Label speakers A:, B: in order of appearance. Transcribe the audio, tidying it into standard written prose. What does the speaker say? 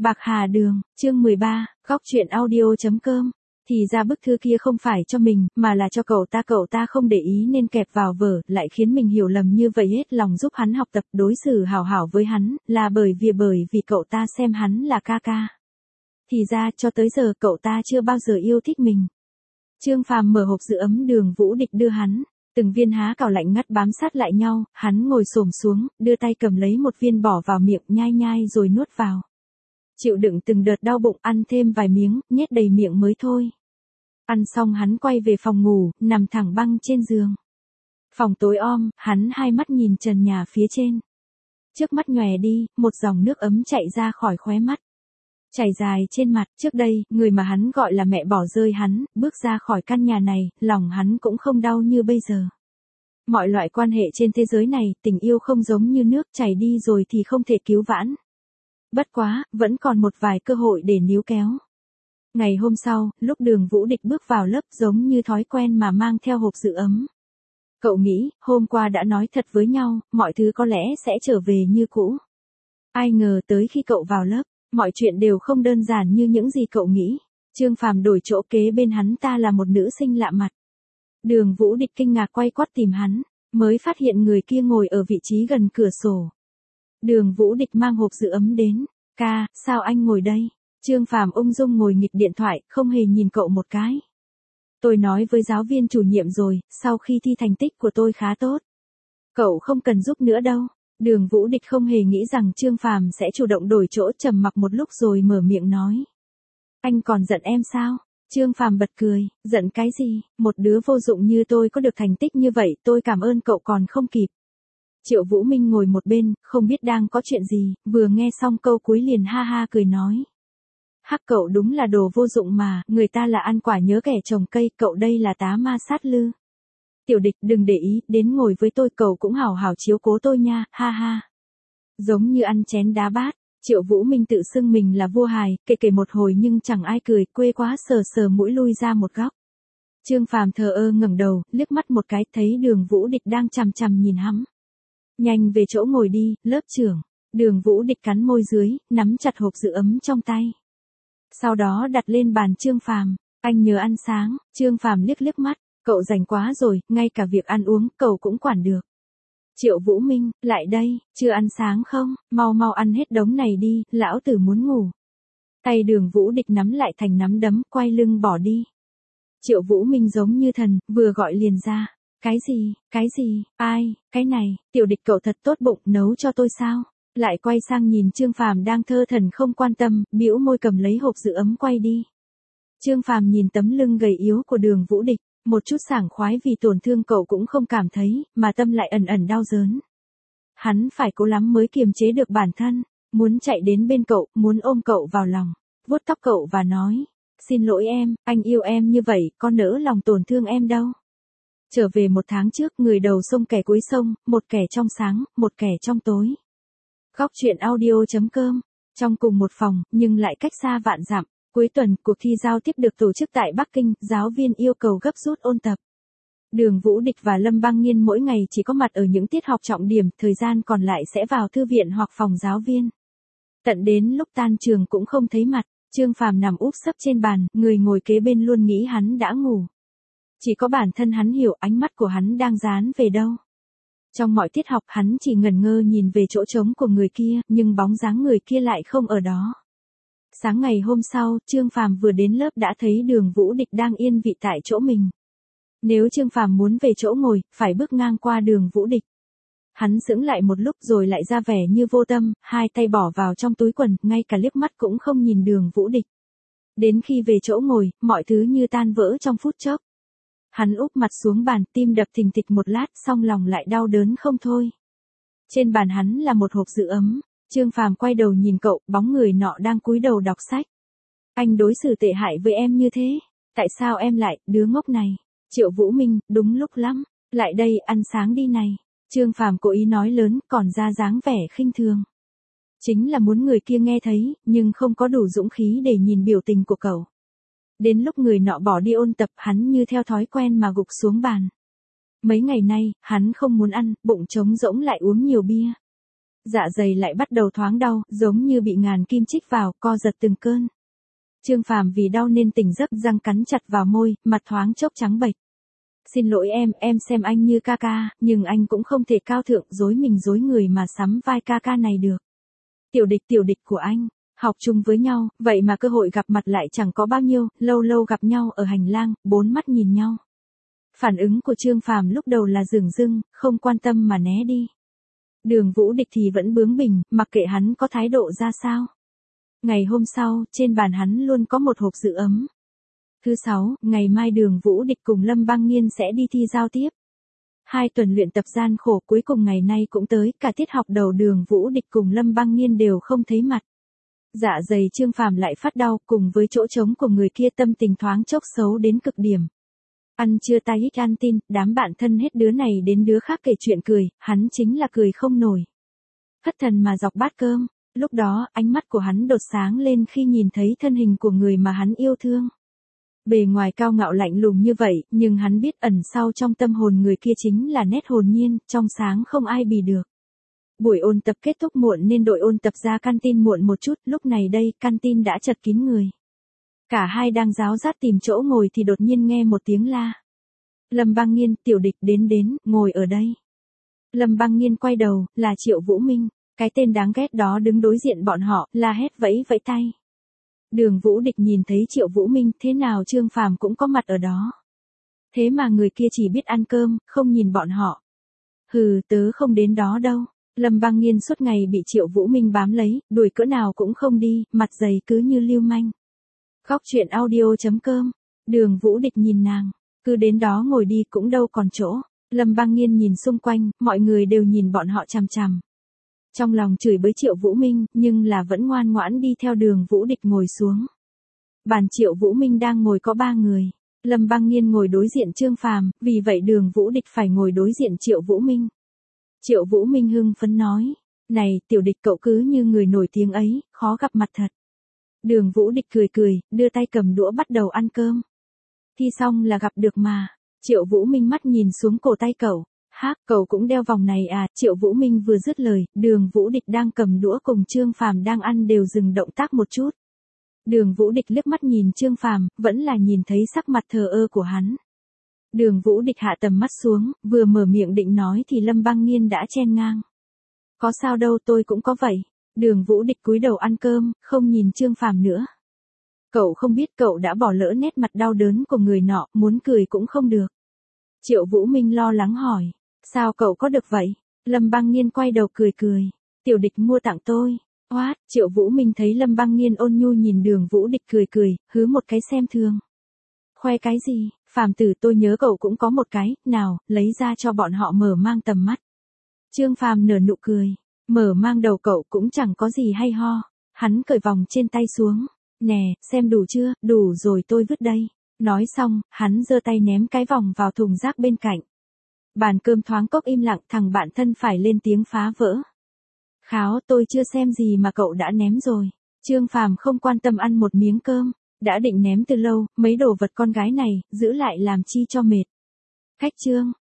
A: Bạc Hà Đường, chương 13, góc truyện audio.com. Thì ra bức thư kia không phải cho mình, mà là cho cậu ta không để ý nên kẹp vào vở, lại khiến mình hiểu lầm như vậy, hết lòng giúp hắn học tập, đối xử hảo hảo với hắn, là bởi vì cậu ta xem hắn là ca ca. Thì ra cho tới giờ cậu ta chưa bao giờ yêu thích mình. Trương Phàm mở hộp giữ ấm Đường Vũ Địch đưa hắn, từng viên há cảo lạnh ngắt bám sát lại nhau, hắn ngồi xổm xuống, đưa tay cầm lấy một viên bỏ vào miệng, nhai nhai rồi nuốt vào. Chịu đựng từng đợt đau bụng, ăn thêm vài miếng, nhét đầy miệng mới thôi. Ăn xong hắn quay về phòng ngủ, nằm thẳng băng trên giường. Phòng tối om, hắn hai mắt nhìn trần nhà phía trên. Trước mắt nhòe đi, một dòng nước ấm chạy ra khỏi khóe mắt. Chảy dài trên mặt, trước đây, người mà hắn gọi là mẹ bỏ rơi hắn, bước ra khỏi căn nhà này, lòng hắn cũng không đau như bây giờ. Mọi loại quan hệ trên thế giới này, tình yêu không giống như nước chảy đi rồi thì không thể cứu vãn. Bất quá, vẫn còn một vài cơ hội để níu kéo. Ngày hôm sau, lúc Đường Vũ Địch bước vào lớp giống như thói quen mà mang theo hộp giữ ấm. Cậu nghĩ, hôm qua đã nói thật với nhau, mọi thứ có lẽ sẽ trở về như cũ. Ai ngờ tới khi cậu vào lớp, mọi chuyện đều không đơn giản như những gì cậu nghĩ. Trương Phàm đổi chỗ kế bên hắn ta là một nữ sinh lạ mặt. Đường Vũ Địch kinh ngạc quay quắt tìm hắn, mới phát hiện người kia ngồi ở vị trí gần cửa sổ. Đường Vũ Địch mang hộp giữ ấm đến. Ca, sao anh ngồi đây? Trương Phàm ung dung ngồi nghịch điện thoại, không hề nhìn cậu một cái. Tôi nói với giáo viên chủ nhiệm rồi, sau khi thi thành tích của tôi khá tốt. Cậu không cần giúp nữa đâu. Đường Vũ Địch không hề nghĩ rằng Trương Phàm sẽ chủ động đổi chỗ, trầm mặc một lúc rồi mở miệng nói. Anh còn giận em sao? Trương Phàm bật cười, giận cái gì? Một đứa vô dụng như tôi có được thành tích như vậy, tôi cảm ơn cậu còn không kịp. Triệu Vũ Minh ngồi một bên, không biết đang có chuyện gì, vừa nghe xong câu cuối liền ha ha cười nói. Hắc, cậu đúng là đồ vô dụng mà, người ta là ăn quả nhớ kẻ trồng cây, cậu đây là tá ma sát lư. Tiểu Địch đừng để ý, đến ngồi với tôi, cậu cũng hảo hảo chiếu cố tôi nha, ha ha. Giống như ăn chén đá bát, Triệu Vũ Minh tự xưng mình là vua hài, kể một hồi nhưng chẳng ai cười, quê quá, sờ mũi lui ra một góc. Trương Phàm thờ ơ ngẩng đầu, liếc mắt một cái, thấy Đường Vũ Địch đang chằm chằm nhìn hắn. Nhanh về chỗ ngồi đi, lớp trưởng. Đường Vũ Địch cắn môi dưới, nắm chặt hộp giữ ấm trong tay. Sau đó đặt lên bàn Trương Phàm. Anh nhớ ăn sáng. Trương Phàm liếc mắt, cậu rảnh quá rồi, ngay cả việc ăn uống cậu cũng quản được. Triệu Vũ Minh, lại đây, chưa ăn sáng không? Mau ăn hết đống này đi, lão tử muốn ngủ. Tay Đường Vũ Địch nắm lại thành nắm đấm, quay lưng bỏ đi. Triệu Vũ Minh giống như thần, vừa gọi liền ra. Cái gì, ai, cái này, Tiểu Địch cậu thật tốt bụng, nấu cho tôi sao? Lại quay sang nhìn Trương Phàm đang thơ thần không quan tâm, bĩu môi cầm lấy hộp giữ ấm quay đi. Trương Phàm nhìn tấm lưng gầy yếu của Đường Vũ Địch, một chút sảng khoái vì tổn thương cậu cũng không cảm thấy, mà tâm lại ẩn đau đớn. Hắn phải cố lắm mới kiềm chế được bản thân, muốn chạy đến bên cậu, muốn ôm cậu vào lòng, vuốt tóc cậu và nói, xin lỗi em, anh yêu em như vậy, có nỡ lòng tổn thương em đâu. Trở về một tháng trước, người đầu sông kẻ cuối sông, một kẻ trong sáng, một kẻ trong tối. Góc truyện audio.com. Trong cùng một phòng, nhưng lại cách xa vạn dặm. Cuối tuần, cuộc thi giao tiếp được tổ chức tại Bắc Kinh, giáo viên yêu cầu gấp rút ôn tập. Đường Vũ Địch và Lâm Băng Nghiên mỗi ngày chỉ có mặt ở những tiết học trọng điểm, thời gian còn lại sẽ vào thư viện hoặc phòng giáo viên. Tận đến lúc tan trường cũng không thấy mặt, Trương Phàm nằm úp sấp trên bàn, người ngồi kế bên luôn nghĩ hắn đã ngủ. Chỉ có bản thân hắn hiểu ánh mắt của hắn đang dán về đâu. Trong mọi tiết học hắn chỉ ngẩn ngơ nhìn về chỗ trống của người kia, nhưng bóng dáng người kia lại không ở đó. Sáng ngày hôm sau, Trương Phàm vừa đến lớp đã thấy Đường Vũ Địch đang yên vị tại chỗ mình. Nếu Trương Phàm muốn về chỗ ngồi, phải bước ngang qua Đường Vũ Địch. Hắn sững lại một lúc rồi lại ra vẻ như vô tâm, hai tay bỏ vào trong túi quần, ngay cả liếc mắt cũng không nhìn Đường Vũ Địch. Đến khi về chỗ ngồi, mọi thứ như tan vỡ trong phút chốc. Hắn úp mặt xuống bàn, tim đập thình thịch một lát, song lòng lại đau đớn không thôi. Trên bàn hắn là một hộp giữ ấm. Trương Phàm quay đầu nhìn cậu, bóng người nọ đang cúi đầu đọc sách. Anh đối xử tệ hại với em như thế. Tại sao em lại, đứa ngốc này? Triệu Vũ Minh, đúng lúc lắm. Lại đây, ăn sáng đi này. Trương Phàm cố ý nói lớn, còn ra dáng vẻ khinh thường. Chính là muốn người kia nghe thấy, nhưng không có đủ dũng khí để nhìn biểu tình của cậu. Đến lúc người nọ bỏ đi ôn tập, hắn như theo thói quen mà gục xuống bàn. Mấy ngày nay, hắn không muốn ăn, bụng trống rỗng lại uống nhiều bia. Dạ dày lại bắt đầu thoáng đau, giống như bị ngàn kim chích vào, co giật từng cơn. Trương Phàm vì đau nên tỉnh giấc, răng cắn chặt vào môi, mặt thoáng chốc trắng bệch. Xin lỗi em xem anh như ca ca, nhưng anh cũng không thể cao thượng dối mình dối người mà sắm vai ca ca này được. Tiểu địch của anh, học chung với nhau, vậy mà cơ hội gặp mặt lại chẳng có bao nhiêu, lâu lâu gặp nhau ở hành lang, bốn mắt nhìn nhau. Phản ứng của Trương Phàm lúc đầu là dửng dưng, không quan tâm mà né đi. Đường Vũ Địch thì vẫn bướng bỉnh, mặc kệ hắn có thái độ ra sao. Ngày hôm sau, trên bàn hắn luôn có một hộp giữ ấm. Thứ 6, ngày mai Đường Vũ Địch cùng Lâm Băng Nghiên sẽ đi thi giao tiếp. 2 tuần luyện tập gian khổ cuối cùng ngày nay cũng tới, cả tiết học đầu Đường Vũ Địch cùng Lâm Băng Nghiên đều không thấy mặt. Dạ dày Trương Phàm lại phát đau, cùng với chỗ trống của người kia tâm tình thoáng chốc xấu đến cực điểm. Ăn trưa tay ít ăn tin, đám bạn thân hết đứa này đến đứa khác kể chuyện cười, hắn chính là cười không nổi. Thất thần mà dọc bát cơm, lúc đó ánh mắt của hắn đột sáng lên khi nhìn thấy thân hình của người mà hắn yêu thương. Bề ngoài cao ngạo lạnh lùng như vậy, nhưng hắn biết ẩn sau trong tâm hồn người kia chính là nét hồn nhiên, trong sáng không ai bì được. Buổi ôn tập kết thúc muộn nên đội ôn tập ra canteen muộn một chút, lúc này đây canteen đã chật kín người. Cả hai đang ráo rát tìm chỗ ngồi thì đột nhiên nghe một tiếng la. Lâm Băng Nghiên, Tiểu Địch đến, ngồi ở đây. Lâm Băng Nghiên quay đầu, là Triệu Vũ Minh, cái tên đáng ghét đó đứng đối diện bọn họ, la hét vẫy tay. Đường Vũ Địch nhìn thấy Triệu Vũ Minh, thế nào Trương Phàm cũng có mặt ở đó. Thế mà người kia chỉ biết ăn cơm, không nhìn bọn họ. Hừ, tớ không đến đó đâu. Lâm Băng Nghiên suốt ngày bị Triệu Vũ Minh bám lấy, đuổi cỡ nào cũng không đi, mặt dày cứ như lưu manh. Góc truyện audio.com. Đường Vũ Địch nhìn nàng, cứ đến đó ngồi đi cũng đâu còn chỗ. Lâm Băng Nghiên nhìn xung quanh, mọi người đều nhìn bọn họ chằm chằm. Trong lòng chửi bới Triệu Vũ Minh, nhưng là vẫn ngoan ngoãn đi theo Đường Vũ Địch ngồi xuống. Bàn Triệu Vũ Minh đang ngồi có 3 người. Lâm Băng Nghiên ngồi đối diện Trương Phàm, vì vậy Đường Vũ Địch phải ngồi đối diện Triệu Vũ Minh. Triệu Vũ Minh hưng phấn nói, này, Tiểu Địch cậu cứ như người nổi tiếng ấy, khó gặp mặt thật. Đường Vũ Địch cười, đưa tay cầm đũa bắt đầu ăn cơm. Thi xong là gặp được mà. Triệu Vũ Minh mắt nhìn xuống cổ tay cậu. Hác, cậu cũng đeo vòng này à? Triệu Vũ Minh vừa dứt lời, Đường Vũ Địch đang cầm đũa cùng Trương Phàm đang ăn đều dừng động tác một chút. Đường Vũ Địch liếc mắt nhìn Trương Phàm, vẫn là nhìn thấy sắc mặt thờ ơ của hắn. Đường Vũ Địch hạ tầm mắt xuống, vừa mở miệng định nói thì Lâm Băng Nghiên đã chen ngang. Có sao đâu, tôi cũng có vậy. Đường Vũ Địch cúi đầu ăn cơm, không nhìn Trương Phàm nữa. Cậu không biết cậu đã bỏ lỡ nét mặt đau đớn của người nọ, muốn cười cũng không được. Triệu Vũ Minh lo lắng hỏi, sao cậu có được vậy? Lâm Băng Nghiên quay đầu cười. Tiểu Địch mua tặng tôi. What? Triệu Vũ Minh thấy Lâm Băng Nghiên ôn nhu nhìn Đường Vũ Địch cười, hứ một cái xem thường. Khoe cái gì? Phàm tử, tôi nhớ cậu cũng có một cái, nào, lấy ra cho bọn họ mở mang tầm mắt. Trương Phàm nở nụ cười, mở mang đầu cậu cũng chẳng có gì hay ho. Hắn cởi vòng trên tay xuống. Nè, xem đủ chưa? Đủ rồi, tôi vứt đây. Nói xong, hắn giơ tay ném cái vòng vào thùng rác bên cạnh. Bàn cơm thoáng cốc im lặng, thằng bạn thân phải lên tiếng phá vỡ. Kháo, tôi chưa xem gì mà cậu đã ném rồi. Trương Phàm không quan tâm ăn một miếng cơm. Đã định ném từ lâu, mấy đồ vật con gái này, giữ lại làm chi cho mệt. Khách Trương,